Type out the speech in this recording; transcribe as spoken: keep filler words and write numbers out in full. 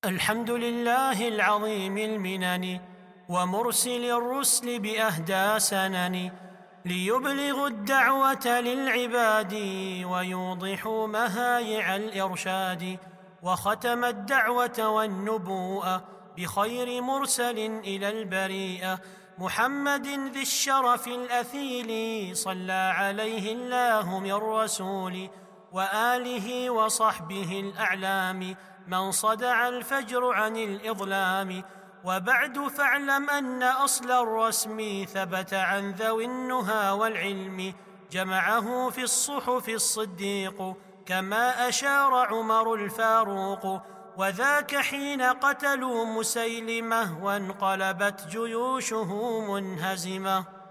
الحمد لله العظيم المنن ومرسل الرسل بأهدى سنن ليبلغوا الدعوة للعباد ويوضحوا مهايع الإرشاد، وختم الدعوة والنبوءة بخير مرسل إلى البريئة محمد ذي الشرف الأثيل، صلى عليه الله من رسول وآله وصحبه الأعلام من صدع الفجر عن الإظلام. وبعد فاعلم أن أصل الرسم ثبت عن ذوي النهى والعلم، جمعه في الصحف الصديق كما أشار عمر الفاروق، وذاك حين قتلوا مسيلمة وانقلبت جيوشه منهزمة.